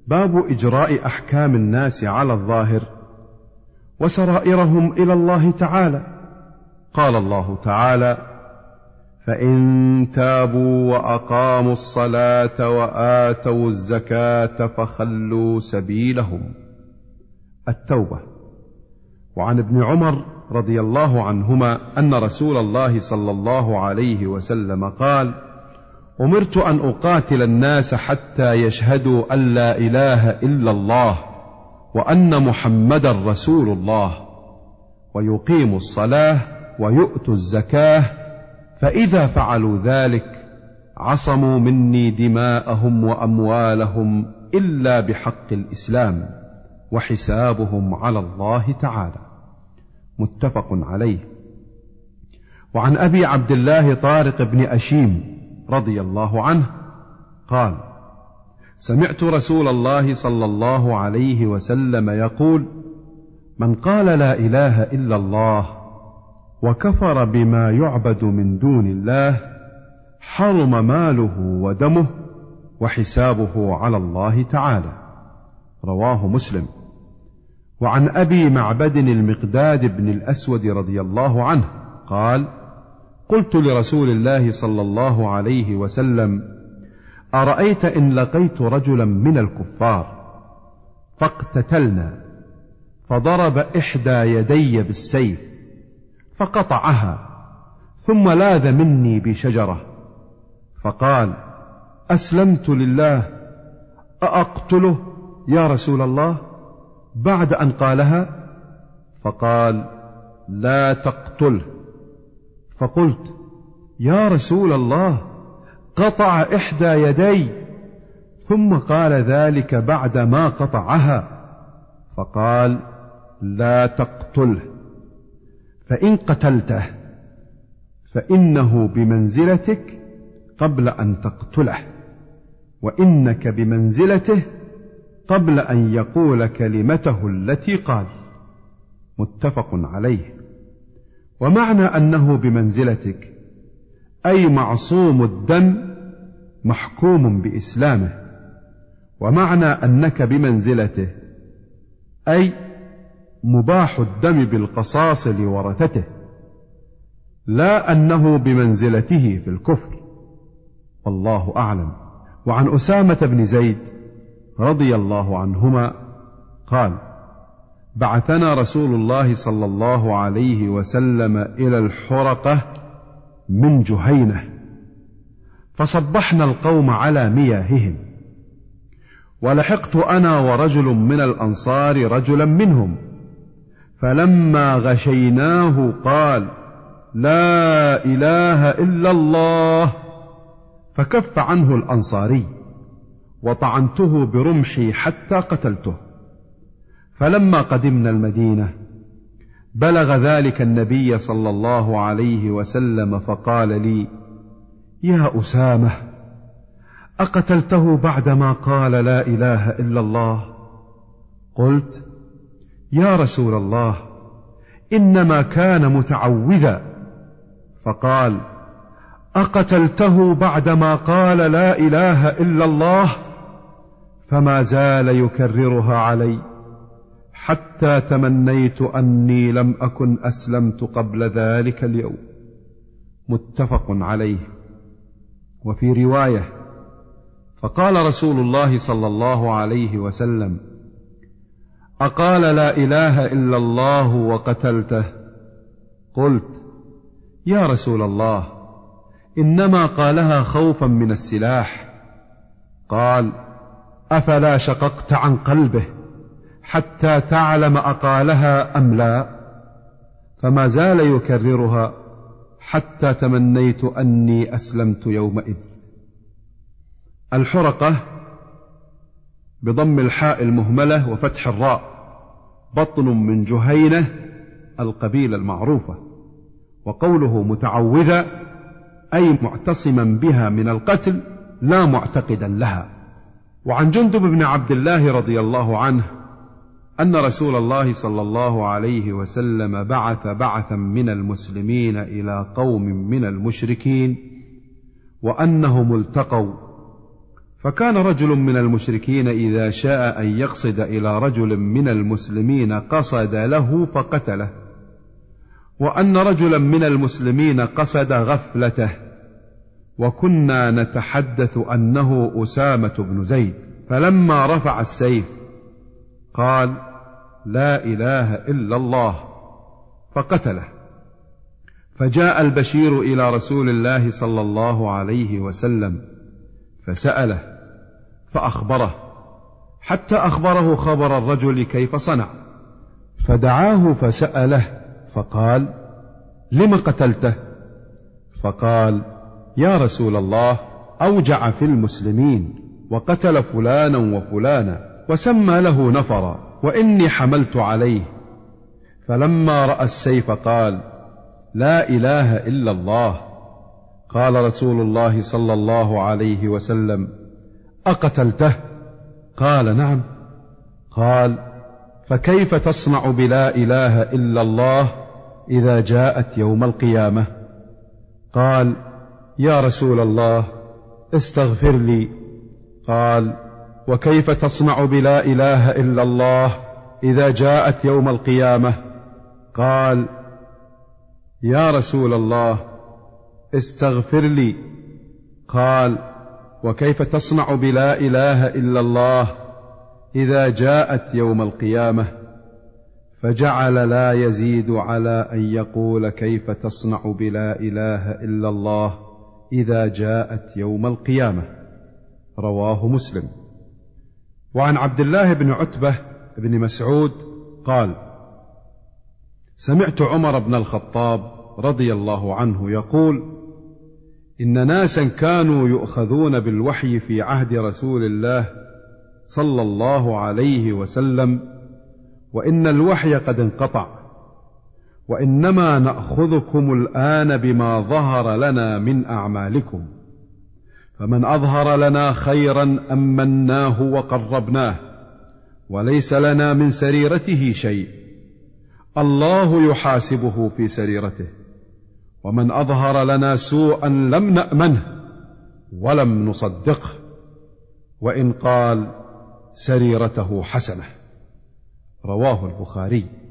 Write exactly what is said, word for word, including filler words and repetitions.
باب إجراء أحكام الناس على الظاهر وسرائرهم إلى الله تعالى. قال الله تعالى: فإن تابوا وأقاموا الصلاة وآتوا الزكاة فخلوا سبيلهم. التوبة. وعن ابن عمر رضي الله عنهما أن رسول الله صلى الله عليه وسلم قال: أمرت أن أقاتل الناس حتى يشهدوا أن لا إله إلا الله وأن محمدا رسول الله ويقيموا الصلاة ويؤتوا الزكاة، فإذا فعلوا ذلك عصموا مني دماءهم وأموالهم إلا بحق الإسلام وحسابهم على الله تعالى. متفق عليه. وعن أبي عبد الله طارق بن أشيم رضي الله عنه قال: سمعت رسول الله صلى الله عليه وسلم يقول: من قال لا إله إلا الله وكفر بما يعبد من دون الله حرم ماله ودمه وحسابه على الله تعالى. رواه مسلم. وعن أبي معبد المقداد بن الأسود رضي الله عنه قال: قلت لرسول الله صلى الله عليه وسلم: أرأيت إن لقيت رجلا من الكفار فاقتتلنا فضرب إحدى يدي بالسيف فقطعها ثم لاذ مني بشجرة فقال: أسلمت لله، أأقتله يا رسول الله؟ بعد أن قالها فقال: لا تقتله. فقلت: يا رسول الله، قطع إحدى يدي. ثم قال ذلك بعد ما قطعها فقال: لا تقتله، فإن قتلته فإنه بمنزلتك قبل أن تقتله، وإنك بمنزلته قبل أن يقول كلمته التي قال. متفق عليه. ومعنى أنه بمنزلتك أي معصوم الدم محكوم بإسلامه، ومعنى أنك بمنزلته أي مباح الدم بالقصاص لورثته، لا أنه بمنزلته في الكفر، والله أعلم. وعن أسامة بن زيد رضي الله عنهما قال: بعثنا رسول الله صلى الله عليه وسلم إلى الحرقة من جهينة، فصبحنا القوم على مياههم، ولحقت أنا ورجل من الأنصار رجلا منهم، فلما غشيناه قال: لا إله إلا الله، فكف عنه الأنصاري، وطعنته برمحي حتى قتلته. فلما قدمنا المدينة بلغ ذلك النبي صلى الله عليه وسلم فقال لي: يا أسامة، أقتلته بعدما قال لا إله إلا الله؟ قلت: يا رسول الله، إنما كان متعوذا. فقال: أقتلته بعدما قال لا إله إلا الله؟ فما زال يكررها علي حتى تمنيت أني لم أكن أسلمت قبل ذلك اليوم. متفق عليه. وفي رواية: فقال رسول الله صلى الله عليه وسلم: أقال لا إله إلا الله وقتلته؟ قلت: يا رسول الله، إنما قالها خوفا من السلاح. قال: أفلا شققت عن قلبه حتى تعلم أقالها أم لا؟ فما زال يكررها حتى تمنيت أني أسلمت يومئذ. الحرقة بضم الحاء المهملة وفتح الراء، بطن من جهينة القبيلة المعروفة. وقوله متعوذة أي معتصما بها من القتل لا معتقدا لها. وعن جندب بن عبد الله رضي الله عنه أن رسول الله صلى الله عليه وسلم بعث بعثا من المسلمين إلى قوم من المشركين، وأنهم التقوا فكان رجل من المشركين إذا شاء أن يقصد إلى رجل من المسلمين قصد له فقتله، وأن رجلا من المسلمين قصد غفلته، وكنا نتحدث أنه أسامة بن زيد، فلما رفع السيف قال: لا إله إلا الله، فقتله. فجاء البشير إلى رسول الله صلى الله عليه وسلم فسأله فأخبره، حتى أخبره خبر الرجل كيف صنع، فدعاه فسأله فقال: لم قتلته؟ فقال: يا رسول الله، أوجع في المسلمين وقتل فلانا وفلانا وسمى له نفرا، وإني حملت عليه. فلما رأى السيف قال: لا إله إلا الله. قال رسول الله صلى الله عليه وسلم: أقتلته؟ قال: نعم. قال: فكيف تصنع بلا إله إلا الله إذا جاءت يوم القيامة؟ قال: يا رسول الله، استغفر لي. قال: وكيف تصنع بلا إله إلا الله إذا جاءت يوم القيامة؟ قال: يا رسول الله، استغفر لي. قال: وكيف تصنع بلا إله إلا الله إذا جاءت يوم القيامة؟ فجعل لا يزيد على أن يقول كيف تصنع بلا إله إلا الله إذا جاءت يوم القيامة. رواه مسلم. وعن عبد الله بن عتبة بن مسعود قال: سمعت عمر بن الخطاب رضي الله عنه يقول: إن ناسا كانوا يؤخذون بالوحي في عهد رسول الله صلى الله عليه وسلم، وإن الوحي قد انقطع، وإنما نأخذكم الآن بما ظهر لنا من أعمالكم، فمن أظهر لنا خيرا أمناه وقربناه، وليس لنا من سريرته شيء، الله يحاسبه في سريرته، ومن أظهر لنا سوءا لم نأمنه ولم نصدقه، وإن قال سريرته حسنة. رواه البخاري.